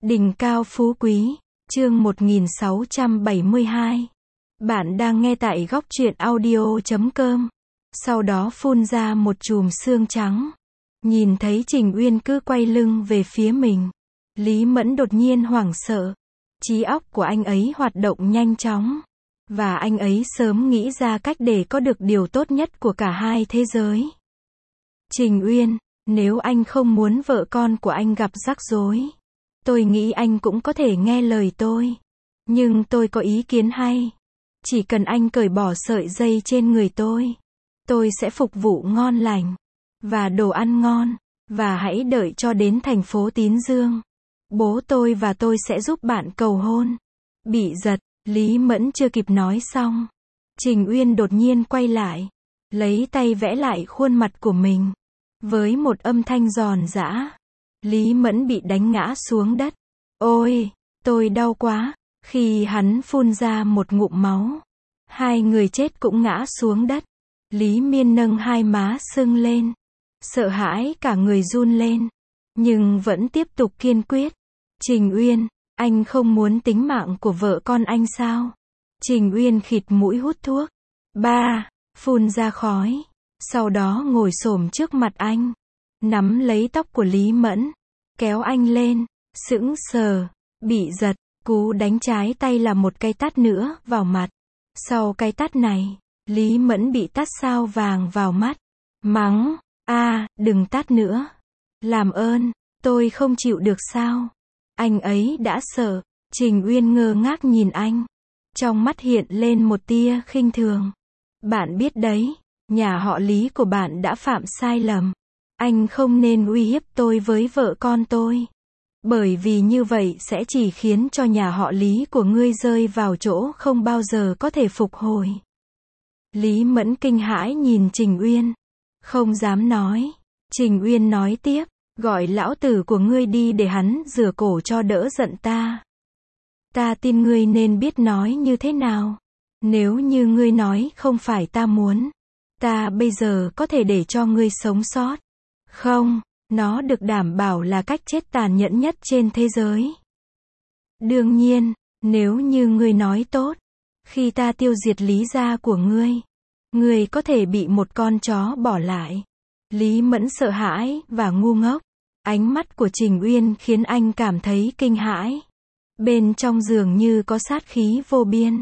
Đỉnh cao phú quý, chương 1672. Bạn đang nghe tại góc truyện audio.com. Sau đó phun ra một chùm sương trắng. Nhìn thấy Trình Uyên cứ quay lưng về phía mình. Lý Mẫn đột nhiên hoảng sợ. Trí óc của anh ấy hoạt động nhanh chóng. Và anh ấy sớm nghĩ ra cách để có được điều tốt nhất của cả hai thế giới. Trình Uyên, nếu anh không muốn vợ con của anh gặp rắc rối, tôi nghĩ anh cũng có thể nghe lời tôi. Nhưng tôi có ý kiến hay. Chỉ cần anh cởi bỏ sợi dây trên người tôi sẽ phục vụ ngon lành. Và đồ ăn ngon. Và hãy đợi cho đến thành phố Tín Dương. Bố tôi và tôi sẽ giúp bạn cầu hôn. Bị giật, Lý Mẫn chưa kịp nói xong. Trình Uyên đột nhiên quay lại. Lấy tay vẽ lại khuôn mặt của mình. Với một âm thanh giòn giã. Lý Mẫn bị đánh ngã xuống đất. Ôi, tôi đau quá. Khi hắn phun ra một ngụm máu. Hai người chết cũng ngã xuống đất. Lý Miên nâng hai má sưng lên. Sợ hãi cả người run lên. Nhưng vẫn tiếp tục kiên quyết. Trình Uyên, anh không muốn tính mạng của vợ con anh sao? Trình Uyên khịt mũi hút thuốc. Ba, phun ra khói. Sau đó ngồi xổm trước mặt anh. Nắm lấy tóc của Lý Mẫn. Kéo anh lên. Sững sờ. Bị giật. Cú đánh trái tay là một cái tát nữa vào mặt. Sau cái tát này, Lý Mẫn bị tát sao vàng vào mắt. Mắng. Đừng tát nữa. Làm ơn, tôi không chịu được sao? Anh ấy đã sợ. Trình Uyên ngơ ngác nhìn anh. Trong mắt hiện lên một tia khinh thường. Bạn biết đấy, nhà họ Lý của bạn đã phạm sai lầm. Anh không nên uy hiếp tôi với vợ con tôi. Bởi vì như vậy sẽ chỉ khiến cho nhà họ Lý của ngươi rơi vào chỗ không bao giờ có thể phục hồi. Lý Mẫn kinh hãi nhìn Trình Uyên. Không dám nói. Trình Uyên nói tiếp. Gọi lão tử của ngươi đi để hắn rửa cổ cho đỡ giận ta. Ta tin ngươi nên biết nói như thế nào. Nếu như ngươi nói không phải ta muốn. Ta bây giờ có thể để cho ngươi sống sót. Không. Nó được đảm bảo là cách chết tàn nhẫn nhất trên thế giới. Đương nhiên, nếu như ngươi nói tốt, khi ta tiêu diệt Lý gia của ngươi có thể bị một con chó bỏ lại. Lý Mẫn sợ hãi và ngu ngốc. Ánh mắt của Trình Uyên khiến anh cảm thấy kinh hãi. Bên trong dường như có sát khí vô biên.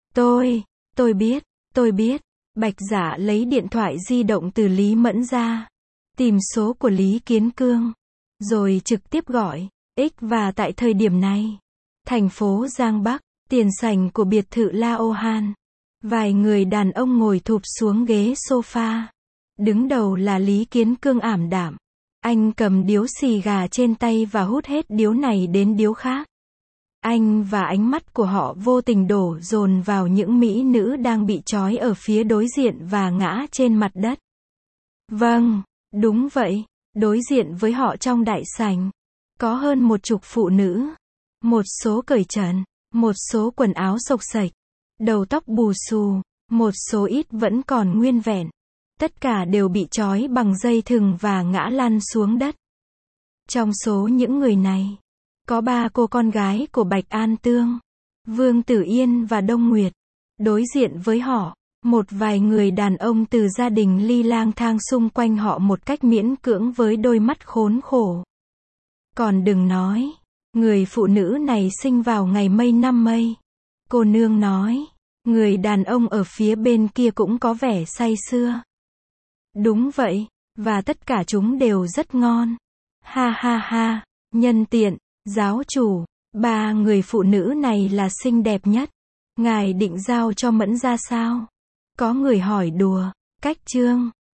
Tôi biết. Bạch Dạ lấy điện thoại di động từ Lý Mẫn ra. Tìm số của Lý Kiến Cương. Rồi trực tiếp gọi. Và tại thời điểm này, thành phố Giang Bắc, tiền sảnh của biệt thự La Ô Han. Vài người đàn ông ngồi thụp xuống ghế sofa. Đứng đầu là Lý Kiến Cương ảm đạm. Anh cầm điếu xì gà trên tay và hút hết điếu này đến điếu khác. Anh và ánh mắt của họ vô tình đổ dồn vào những mỹ nữ đang bị trói ở phía đối diện và ngã trên mặt đất. Vâng, đúng vậy. Đối diện với họ trong đại sảnh, có hơn 10 phụ nữ. Một số cởi trần, một số quần áo xộc xệch, đầu tóc bù xù, một số ít vẫn còn nguyên vẹn. Tất cả đều bị trói bằng dây thừng và ngã lăn xuống đất. Trong số những người này, có 3 cô con gái của Bạch An Tương, Vương Tử Yên và Đông Nguyệt. Đối diện với họ, một vài người đàn ông từ gia đình Ly lang thang xung quanh họ một cách miễn cưỡng với đôi mắt khốn khổ. Còn đừng nói, người phụ nữ này sinh vào ngày mây năm mây. Cô nương nói, người đàn ông ở phía bên kia cũng có vẻ say sưa. Đúng vậy, và tất cả chúng đều rất ngon. Ha ha ha, nhân tiện, giáo chủ, 3 người phụ nữ này là xinh đẹp nhất. Ngài định giao cho Mẫn ra sao? Có người hỏi đùa. Cách chương